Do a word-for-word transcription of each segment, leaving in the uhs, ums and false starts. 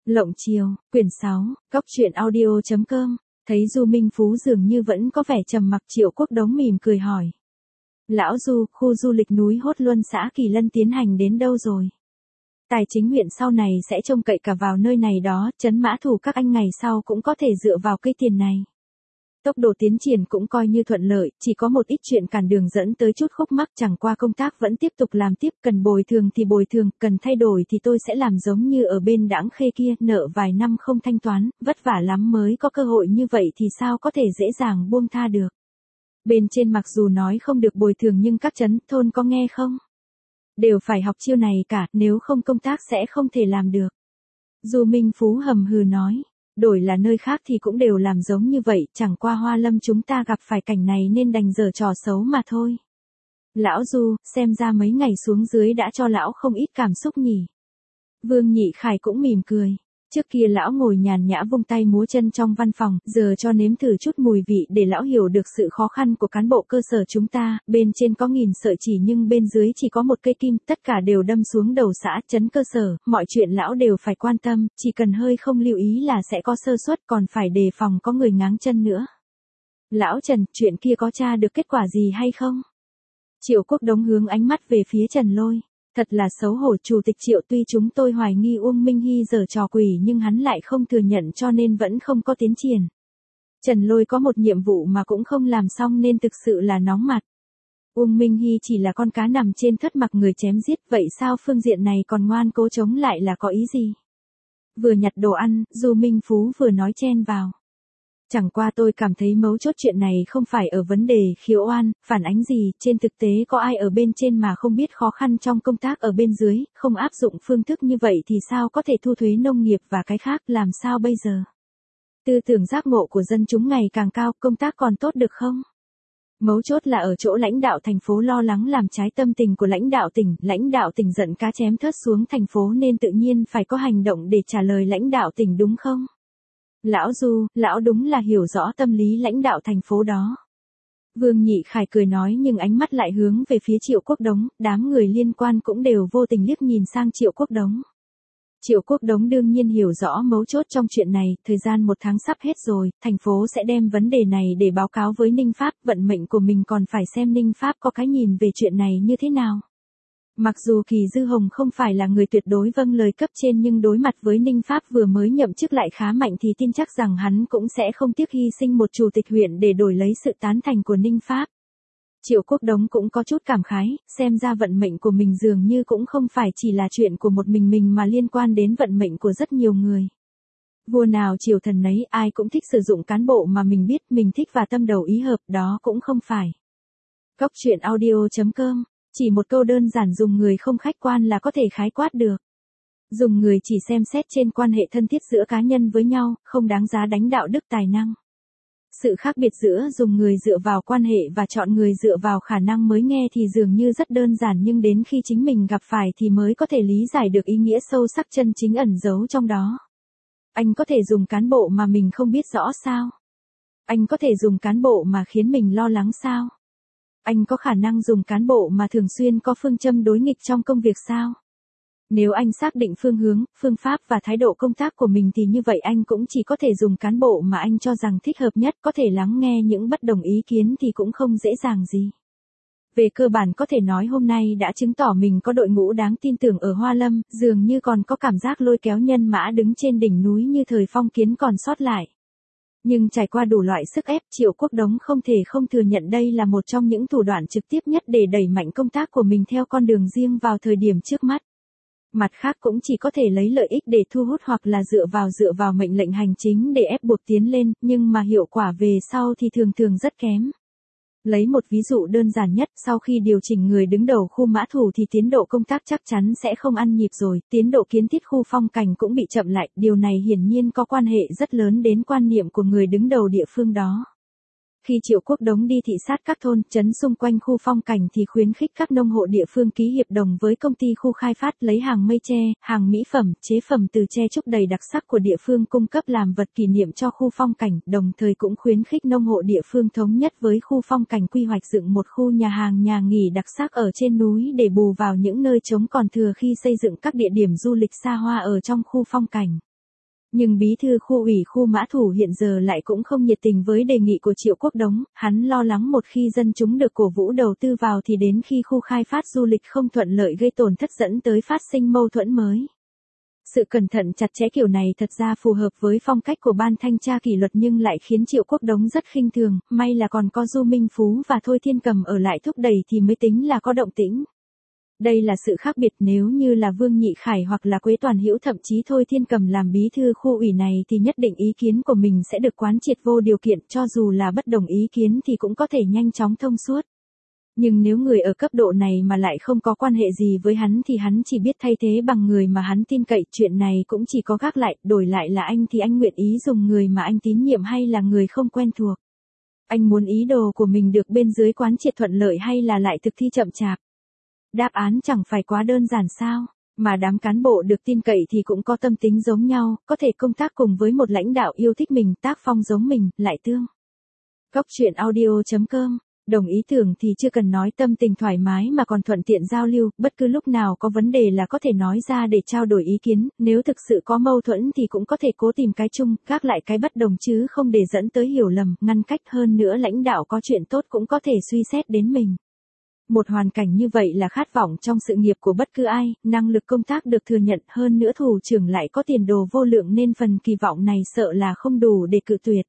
Lộng chiều, quyển sáu, góc truyện audio chấm com, thấy Du Minh Phú dường như vẫn có vẻ trầm mặc, Triệu Quốc Đống mỉm cười hỏi. Lão Du, khu du lịch núi Hốt Luân xã Kỳ Lân tiến hành đến đâu rồi? Tài chính huyện sau này sẽ trông cậy cả vào nơi này đó, trấn mã thủ các anh ngày sau cũng có thể dựa vào cây tiền này. Tốc độ tiến triển cũng coi như thuận lợi, chỉ có một ít chuyện cản đường dẫn tới chút khúc mắc, chẳng qua công tác vẫn tiếp tục làm tiếp, cần bồi thường thì bồi thường, cần thay đổi thì tôi sẽ làm giống như ở bên Đãng Khê kia, nợ vài năm không thanh toán, vất vả lắm mới có cơ hội như vậy thì sao có thể dễ dàng buông tha được. Bên trên mặc dù nói không được bồi thường nhưng các trấn, thôn có nghe không? Đều phải học chiêu này cả, nếu không công tác sẽ không thể làm được. Du Minh Phú hầm hừ nói. Đổi là nơi khác thì cũng đều làm giống như vậy, chẳng qua Hoa Lâm chúng ta gặp phải cảnh này nên đành giở trò xấu mà thôi. Lão Du, xem ra mấy ngày xuống dưới đã cho lão không ít cảm xúc nhỉ. Vương Nhị Khải cũng mỉm cười. Trước kia lão ngồi nhàn nhã vung tay múa chân trong văn phòng, giờ cho nếm thử chút mùi vị để lão hiểu được sự khó khăn của cán bộ cơ sở chúng ta, bên trên có nghìn sợi chỉ nhưng bên dưới chỉ có một cây kim, tất cả đều đâm xuống đầu xã, trấn cơ sở, mọi chuyện lão đều phải quan tâm, chỉ cần hơi không lưu ý là sẽ có sơ suất, còn phải đề phòng có người ngáng chân nữa. Lão Trần, chuyện kia có tra được kết quả gì hay không? Triệu Quốc Đống hướng ánh mắt về phía Trần Lôi. Thật là xấu hổ, Chủ tịch Triệu, tuy chúng tôi hoài nghi Uông Minh Hy giở trò quỷ nhưng hắn lại không thừa nhận cho nên vẫn không có tiến triển. Trần Lôi có một nhiệm vụ mà cũng không làm xong nên thực sự là nóng mặt. Uông Minh Hy chỉ là con cá nằm trên thớt mặc người chém giết, vậy sao phương diện này còn ngoan cố chống lại là có ý gì? Vừa nhặt đồ ăn, Du Minh Phú vừa nói chen vào. Chẳng qua tôi cảm thấy mấu chốt chuyện này không phải ở vấn đề khiếu oan, phản ánh gì, trên thực tế có ai ở bên trên mà không biết khó khăn trong công tác ở bên dưới, không áp dụng phương thức như vậy thì sao có thể thu thuế nông nghiệp và cái khác, làm sao bây giờ? Tư tưởng giác ngộ của dân chúng ngày càng cao, công tác còn tốt được không? Mấu chốt là ở chỗ lãnh đạo thành phố lo lắng làm trái tâm tình của lãnh đạo tỉnh, lãnh đạo tỉnh giận cá chém thớt xuống thành phố nên tự nhiên phải có hành động để trả lời lãnh đạo tỉnh đúng không? Lão Du, lão đúng là hiểu rõ tâm lý lãnh đạo thành phố đó. Vương Nhị Khải cười nói nhưng ánh mắt lại hướng về phía Triệu Quốc Đống, đám người liên quan cũng đều vô tình liếc nhìn sang Triệu Quốc Đống. Triệu Quốc Đống đương nhiên hiểu rõ mấu chốt trong chuyện này, thời gian một tháng sắp hết rồi, thành phố sẽ đem vấn đề này để báo cáo với Ninh Pháp, vận mệnh của mình còn phải xem Ninh Pháp có cái nhìn về chuyện này như thế nào. Mặc dù Kỳ Dư Hồng không phải là người tuyệt đối vâng lời cấp trên nhưng đối mặt với Ninh Pháp vừa mới nhậm chức lại khá mạnh thì tin chắc rằng hắn cũng sẽ không tiếc hy sinh một chủ tịch huyện để đổi lấy sự tán thành của Ninh Pháp. Triệu Quốc Đống cũng có chút cảm khái, xem ra vận mệnh của mình dường như cũng không phải chỉ là chuyện của một mình mình mà liên quan đến vận mệnh của rất nhiều người. Vua nào triều thần nấy, ai cũng thích sử dụng cán bộ mà mình biết mình thích và tâm đầu ý hợp, đó cũng không phải. Góc truyện audio chấm com, chỉ một câu đơn giản dùng người không khách quan là có thể khái quát được. Dùng người chỉ xem xét trên quan hệ thân thiết giữa cá nhân với nhau, không đáng giá đánh đạo đức tài năng. Sự khác biệt giữa dùng người dựa vào quan hệ và chọn người dựa vào khả năng mới nghe thì dường như rất đơn giản nhưng đến khi chính mình gặp phải thì mới có thể lý giải được ý nghĩa sâu sắc chân chính ẩn giấu trong đó. Anh có thể dùng cán bộ mà mình không biết rõ sao? Anh có thể dùng cán bộ mà khiến mình lo lắng sao? Anh có khả năng dùng cán bộ mà thường xuyên có phương châm đối nghịch trong công việc sao? Nếu anh xác định phương hướng, phương pháp và thái độ công tác của mình thì như vậy anh cũng chỉ có thể dùng cán bộ mà anh cho rằng thích hợp nhất, có thể lắng nghe những bất đồng ý kiến thì cũng không dễ dàng gì. Về cơ bản có thể nói hôm nay đã chứng tỏ mình có đội ngũ đáng tin tưởng ở Hoa Lâm, dường như còn có cảm giác lôi kéo nhân mã đứng trên đỉnh núi như thời phong kiến còn sót lại. Nhưng trải qua đủ loại sức ép, Triệu Quốc Đống không thể không thừa nhận đây là một trong những thủ đoạn trực tiếp nhất để đẩy mạnh công tác của mình theo con đường riêng vào thời điểm trước mắt. Mặt khác cũng chỉ có thể lấy lợi ích để thu hút hoặc là dựa vào dựa vào mệnh lệnh hành chính để ép buộc tiến lên, nhưng mà hiệu quả về sau thì thường thường rất kém. Lấy một ví dụ đơn giản nhất, sau khi điều chỉnh người đứng đầu khu mã thủ thì tiến độ công tác chắc chắn sẽ không ăn nhịp rồi, tiến độ kiến thiết khu phong cảnh cũng bị chậm lại, điều này hiển nhiên có quan hệ rất lớn đến quan niệm của người đứng đầu địa phương đó. Khi Triệu Quốc Đống đi thị sát các thôn, trấn xung quanh khu phong cảnh thì khuyến khích các nông hộ địa phương ký hiệp đồng với công ty khu khai phát lấy hàng mây tre, hàng mỹ phẩm, chế phẩm từ tre trúc đầy đặc sắc của địa phương cung cấp làm vật kỷ niệm cho khu phong cảnh, đồng thời cũng khuyến khích nông hộ địa phương thống nhất với khu phong cảnh quy hoạch dựng một khu nhà hàng nhà nghỉ đặc sắc ở trên núi để bù vào những nơi trống còn thừa khi xây dựng các địa điểm du lịch xa hoa ở trong khu phong cảnh. Nhưng bí thư khu ủy khu Mã Thủ hiện giờ lại cũng không nhiệt tình với đề nghị của Triệu Quốc Đống, hắn lo lắng một khi dân chúng được cổ vũ đầu tư vào thì đến khi khu khai phát du lịch không thuận lợi gây tổn thất dẫn tới phát sinh mâu thuẫn mới. Sự cẩn thận chặt chẽ kiểu này thật ra phù hợp với phong cách của ban thanh tra kỷ luật nhưng lại khiến Triệu Quốc Đống rất khinh thường, may là còn có Du Minh Phú và Thôi Thiên Cầm ở lại thúc đẩy thì mới tính là có động tĩnh. Đây là sự khác biệt, nếu như là Vương Nhị Khải hoặc là Quế Toàn Hữu thậm chí Thôi Thiên Cầm làm bí thư khu ủy này thì nhất định ý kiến của mình sẽ được quán triệt vô điều kiện, cho dù là bất đồng ý kiến thì cũng có thể nhanh chóng thông suốt. Nhưng nếu người ở cấp độ này mà lại không có quan hệ gì với hắn thì hắn chỉ biết thay thế bằng người mà hắn tin cậy, chuyện này cũng chỉ có gác lại, đổi lại là anh thì anh nguyện ý dùng người mà anh tín nhiệm hay là người không quen thuộc. Anh muốn ý đồ của mình được bên dưới quán triệt thuận lợi hay là lại thực thi chậm chạp. Đáp án chẳng phải quá đơn giản sao, mà đám cán bộ được tin cậy thì cũng có tâm tính giống nhau, có thể công tác cùng với một lãnh đạo yêu thích mình, tác phong giống mình, lại tương. Góc truyện audio chấm com, đồng ý tưởng thì chưa cần nói, tâm tình thoải mái mà còn thuận tiện giao lưu, bất cứ lúc nào có vấn đề là có thể nói ra để trao đổi ý kiến, nếu thực sự có mâu thuẫn thì cũng có thể cố tìm cái chung, gác lại cái bất đồng chứ không để dẫn tới hiểu lầm, ngăn cách, hơn nữa lãnh đạo có chuyện tốt cũng có thể suy xét đến mình. Một hoàn cảnh như vậy là khát vọng trong sự nghiệp của bất cứ ai, năng lực công tác được thừa nhận, hơn nữa thủ trưởng lại có tiền đồ vô lượng nên phần kỳ vọng này sợ là không đủ để cự tuyệt.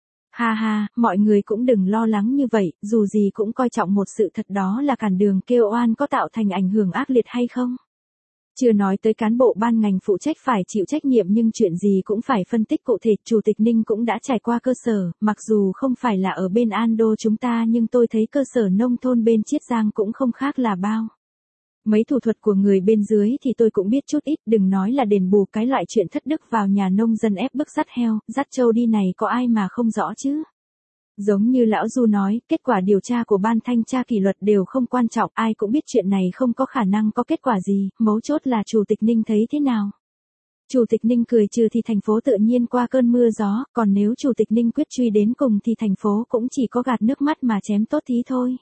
Ha ha, mọi người cũng đừng lo lắng như vậy, dù gì cũng coi trọng một sự thật, đó là cản đường kêu oan có tạo thành ảnh hưởng ác liệt hay không. Chưa nói tới cán bộ ban ngành phụ trách phải chịu trách nhiệm nhưng chuyện gì cũng phải phân tích cụ thể, Chủ tịch Ninh cũng đã trải qua cơ sở, mặc dù không phải là ở bên An Đô chúng ta nhưng tôi thấy cơ sở nông thôn bên Chiết Giang cũng không khác là bao. Mấy thủ thuật của người bên dưới thì tôi cũng biết chút ít, đừng nói là đền bù cái loại chuyện thất đức vào nhà nông dân ép bức dắt heo, dắt trâu đi này có ai mà không rõ chứ. Giống như lão Du nói, kết quả điều tra của ban thanh tra kỷ luật đều không quan trọng, ai cũng biết chuyện này không có khả năng có kết quả gì, mấu chốt là Chủ tịch Ninh thấy thế nào. Chủ tịch Ninh cười trừ thì thành phố tự nhiên qua cơn mưa gió, còn nếu Chủ tịch Ninh quyết truy đến cùng thì thành phố cũng chỉ có gạt nước mắt mà chém tốt tí thôi.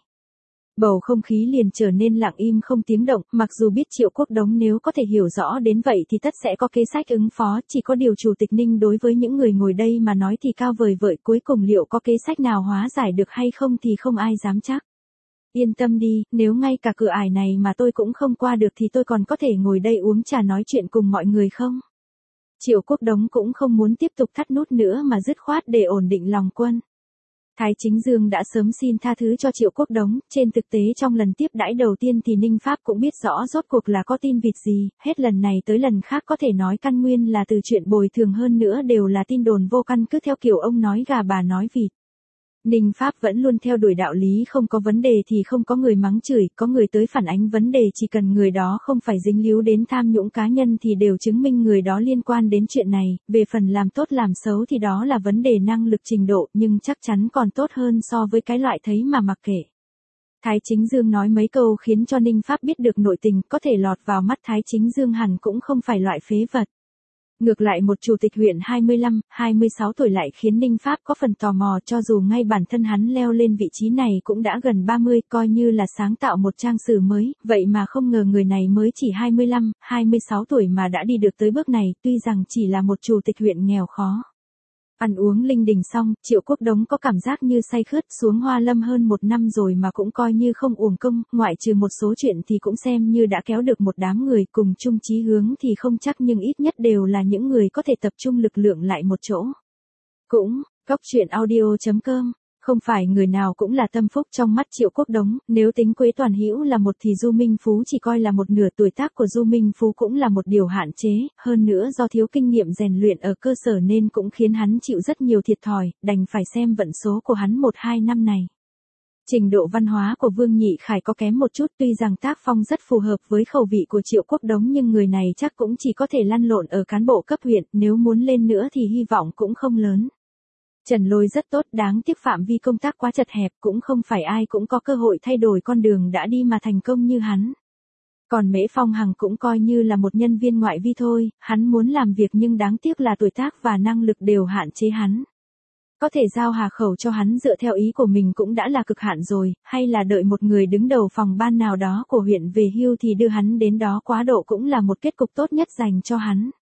Bầu không khí liền trở nên lặng im không tiếng động, mặc dù biết Triệu Quốc Đống nếu có thể hiểu rõ đến vậy thì tất sẽ có kế sách ứng phó, chỉ có điều Chủ tịch Ninh đối với những người ngồi đây mà nói thì cao vời vợi, cuối cùng liệu có kế sách nào hóa giải được hay không thì không ai dám chắc. Yên tâm đi, nếu ngay cả cửa ải này mà tôi cũng không qua được thì tôi còn có thể ngồi đây uống trà nói chuyện cùng mọi người không? Triệu Quốc Đống cũng không muốn tiếp tục thắt nút nữa mà dứt khoát để ổn định lòng quân. Thái Chính Dương đã sớm xin tha thứ cho Triệu Quốc Đống, trên thực tế trong lần tiếp đãi đầu tiên thì Ninh Pháp cũng biết rõ rốt cuộc là có tin vịt gì, hết lần này tới lần khác có thể nói căn nguyên là từ chuyện bồi thường, hơn nữa đều là tin đồn vô căn cứ theo kiểu ông nói gà bà nói vịt. Ninh Pháp vẫn luôn theo đuổi đạo lý, không có vấn đề thì không có người mắng chửi, có người tới phản ánh vấn đề chỉ cần người đó không phải dính líu đến tham nhũng cá nhân thì đều chứng minh người đó liên quan đến chuyện này, về phần làm tốt làm xấu thì đó là vấn đề năng lực trình độ, nhưng chắc chắn còn tốt hơn so với cái loại thấy mà mặc kệ. Thái Chính Dương nói mấy câu khiến cho Ninh Pháp biết được nội tình, có thể lọt vào mắt Thái Chính Dương hẳn cũng không phải loại phế vật. Ngược lại một chủ tịch huyện hai mươi lăm, hai mươi sáu tuổi lại khiến Ninh Pháp có phần tò mò, cho dù ngay bản thân hắn leo lên vị trí này cũng đã gần ba mươi, coi như là sáng tạo một trang sử mới, vậy mà không ngờ người này mới chỉ hai mươi lăm, hai mươi sáu tuổi mà đã đi được tới bước này, tuy rằng chỉ là một chủ tịch huyện nghèo khó. Ăn uống linh đình xong, Triệu Quốc Đống có cảm giác như say khướt, xuống Hoa Lâm hơn một năm rồi mà cũng coi như không uổng công, ngoại trừ một số chuyện thì cũng xem như đã kéo được một đám người cùng chung chí hướng thì không chắc nhưng ít nhất đều là những người có thể tập trung lực lượng lại một chỗ. Cũng, góc truyện audio chấm com. Không phải người nào cũng là tâm phúc trong mắt Triệu Quốc Đống, nếu tính Quế Toàn Hữu là một thì Du Minh Phú chỉ coi là một nửa, tuổi tác của Du Minh Phú cũng là một điều hạn chế, hơn nữa do thiếu kinh nghiệm rèn luyện ở cơ sở nên cũng khiến hắn chịu rất nhiều thiệt thòi, đành phải xem vận số của hắn một hai năm này. Trình độ văn hóa của Vương Nhị Khải có kém một chút, tuy rằng tác phong rất phù hợp với khẩu vị của Triệu Quốc Đống nhưng người này chắc cũng chỉ có thể lăn lộn ở cán bộ cấp huyện, nếu muốn lên nữa thì hy vọng cũng không lớn. Trần Lôi rất tốt, đáng tiếc phạm vi công tác quá chật hẹp, cũng không phải ai cũng có cơ hội thay đổi con đường đã đi mà thành công như hắn. Còn Mễ Phong Hằng cũng coi như là một nhân viên ngoại vi thôi, hắn muốn làm việc nhưng đáng tiếc là tuổi tác và năng lực đều hạn chế hắn. Có thể giao hà khẩu cho hắn dựa theo ý của mình cũng đã là cực hạn rồi, hay là đợi một người đứng đầu phòng ban nào đó của huyện về hưu thì đưa hắn đến đó quá độ cũng là một kết cục tốt nhất dành cho hắn.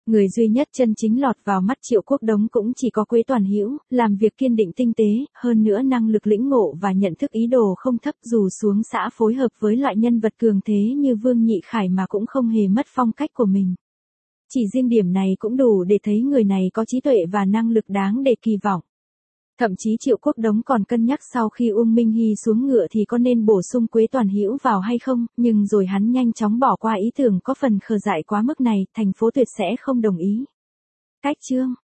Người duy nhất chân chính lọt vào mắt Triệu Quốc Đống cũng chỉ có Quế Toàn Hữu, làm việc kiên định tinh tế, hơn nữa năng lực lĩnh ngộ và nhận thức ý đồ không thấp, dù xuống xã phối hợp với loại nhân vật cường thế như Vương Nhị Khải mà cũng không hề mất phong cách của mình. Chỉ riêng điểm này cũng đủ để thấy người này có trí tuệ và năng lực đáng để kỳ vọng. Thậm chí Triệu Quốc Đống còn cân nhắc sau khi Uông Minh Hy xuống ngựa thì có nên bổ sung Quế Toàn Hữu vào hay không, nhưng rồi hắn nhanh chóng bỏ qua ý tưởng có phần khờ dại quá mức này, thành phố Tuyệt sẽ không đồng ý. Cách chương